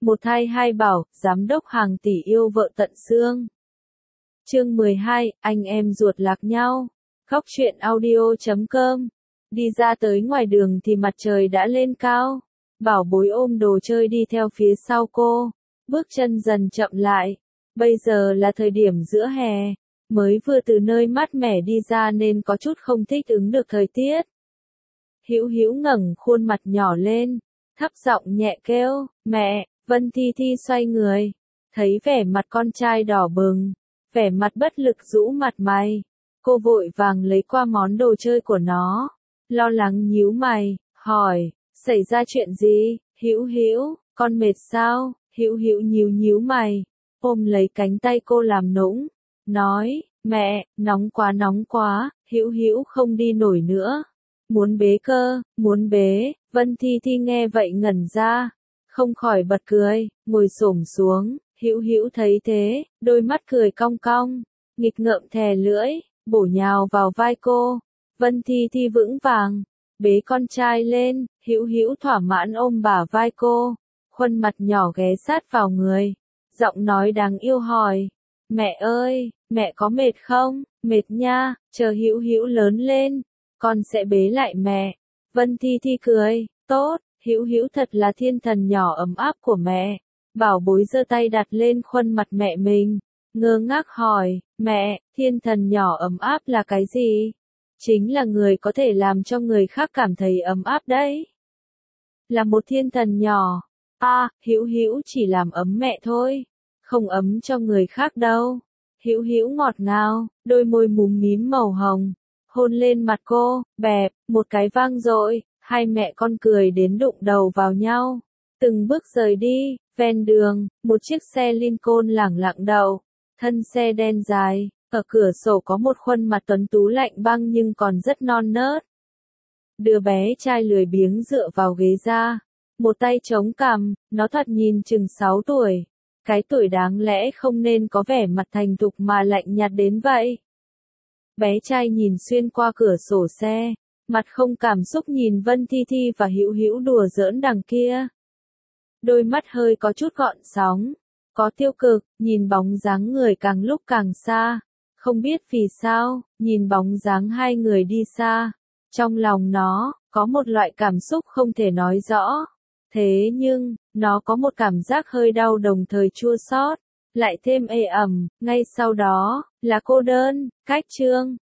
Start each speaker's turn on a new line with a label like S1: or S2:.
S1: Một thai hai bảo, giám đốc hàng tỷ yêu vợ tận xương. Chương 12, anh em ruột lạc nhau. Khóc chuyện audio.com. Đi ra tới ngoài đường thì mặt trời đã lên cao. Bảo bối ôm đồ chơi đi theo phía sau cô. Bước chân dần chậm lại. Bây giờ là thời điểm giữa hè. Mới vừa từ nơi mát mẻ đi ra nên có chút không thích ứng được thời tiết. Hữu Hữu ngẩng khuôn mặt nhỏ lên. Thấp giọng nhẹ kêu, mẹ. Vân Thi Thi xoay người. Thấy vẻ mặt con trai đỏ bừng. Vẻ mặt bất lực rũ mặt mày. Cô vội vàng lấy qua món đồ chơi của nó. Lo lắng nhíu mày, hỏi, xảy ra chuyện gì? Hữu Hữu, con mệt sao? Hữu Hữu nhíu mày, ôm lấy cánh tay cô làm nũng, nói, mẹ, nóng quá, Hữu Hữu không đi nổi nữa. Muốn bế cơ, muốn bế. Vân Thi Thi nghe vậy ngẩn ra, không khỏi bật cười, ngồi xổm xuống. Hữu Hữu thấy thế, đôi mắt cười cong cong, nghịch ngợm thè lưỡi, bổ nhào vào vai cô. Vân Thi Thi vững vàng bế con trai lên, Hữu Hữu thỏa mãn ôm bả vai cô, khuôn mặt nhỏ ghé sát vào người, giọng nói đáng yêu hỏi, mẹ ơi, mẹ có mệt không? Mệt nha, chờ Hữu Hữu lớn lên, con sẽ bế lại mẹ. Vân Thi Thi cười, tốt, Hữu Hữu thật là thiên thần nhỏ ấm áp của mẹ. Bảo bối giơ tay đặt lên khuôn mặt mẹ mình, ngơ ngác hỏi, mẹ, thiên thần nhỏ ấm áp là cái gì? Chính là người có thể làm cho người khác cảm thấy ấm áp đấy. Là một thiên thần nhỏ. Hữu Hữu chỉ làm ấm mẹ thôi, không ấm cho người khác đâu. Hữu Hữu ngọt ngào, đôi môi múm mím màu hồng, hôn lên mặt cô, bẹp, một cái vang dội, hai mẹ con cười đến đụng đầu vào nhau. Từng bước rời đi, ven đường, một chiếc xe Lincoln lẳng lặng đậu, thân xe đen dài, ở cửa sổ có một khuôn mặt tuấn tú lạnh băng nhưng còn rất non nớt. Đứa bé trai lười biếng dựa vào ghế da, một tay chống cằm, nó thoạt nhìn chừng 6 tuổi. Cái tuổi đáng lẽ không nên có vẻ mặt thành thục mà lạnh nhạt đến vậy. Bé trai nhìn xuyên qua cửa sổ xe, mặt không cảm xúc nhìn Vân Thi Thi và Hữu Hữu đùa giỡn đằng kia. Đôi mắt hơi có chút gợn sóng, có tiêu cực, nhìn bóng dáng người càng lúc càng xa. Không biết vì sao, nhìn bóng dáng hai người đi xa, trong lòng nó, có một loại cảm xúc không thể nói rõ. Thế nhưng, nó có một cảm giác hơi đau đồng thời chua xót, lại thêm ê ẩm, ngay sau đó, là cô đơn. Cách chương